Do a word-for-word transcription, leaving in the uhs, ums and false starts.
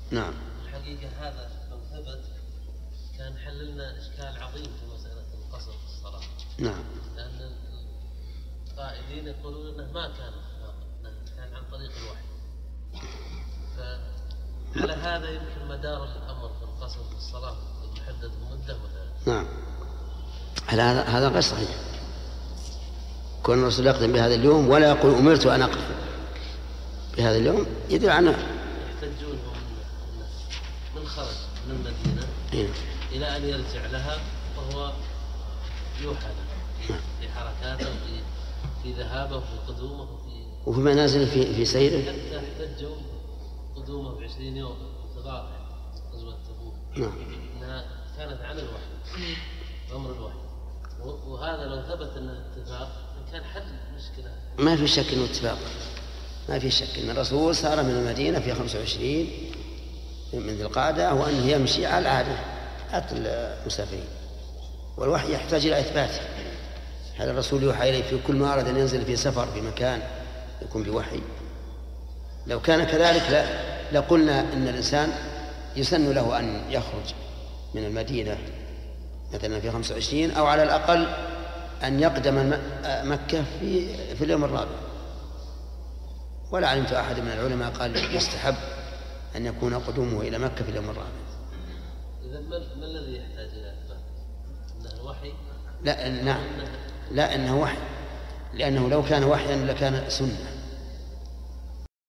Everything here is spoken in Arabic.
نعم. الحقيقة هذا لو ثبت كان حللنا إشكال عظيم في مسألة القصر في الصلاة. نعم. لأن القائلين يقولون أنه ما كان إنه كان عن طريق الوحي. فعلى هذا يمكن مدار الأمر في القصر في الصلاة محدد مدة ولا؟ نعم. هذا هذا غير صحيح. كون الرسول يقدم بهذا اليوم ولا يقول أمرت أن أقدم بهذا اليوم يدل عنه. يحتجون من خرج من المدينة إيه؟ إلى أن يرجع لها وهو يوحى له في حركاته وفي في ذهابه وفي قدومه وفي وفي منازل في في سيره. حتى احتجوا قدومه بعشرين يوم انتظار غزوة تبوك. نعم. إنها كانت عن الوحي أمر الوحي، وهذا لو ثبت أنه اتفاق كان حل مشكلة. ما في شك أنه اتفاق، ما في شك أن الرسول صار من المدينة في خمسة وعشرين من ذي القعدة وأنه يمشي على العادة عادة المسافرين، والوحي يحتاج إلى إثباته. هل الرسول يوحى إليه في كل ما أراد أن ينزل في سفر في مكان يكون بوحي؟ لو كان كذلك لا لقلنا إن الإنسان يسن له أن يخرج من المدينة مثلا في خمسة وعشرين أو على الأقل أن يقدم مكة في في اليوم الرابع. ولا علمت أحد من العلماء قال يستحب أن يكون قدومه إلى مكة في اليوم الرابع. إذا ما الذي يحتاج إلى إثبات؟ أنه وحي؟ لا، نعم، لا، إنه وحي، لأنه لو كان وحيا لكان سنة.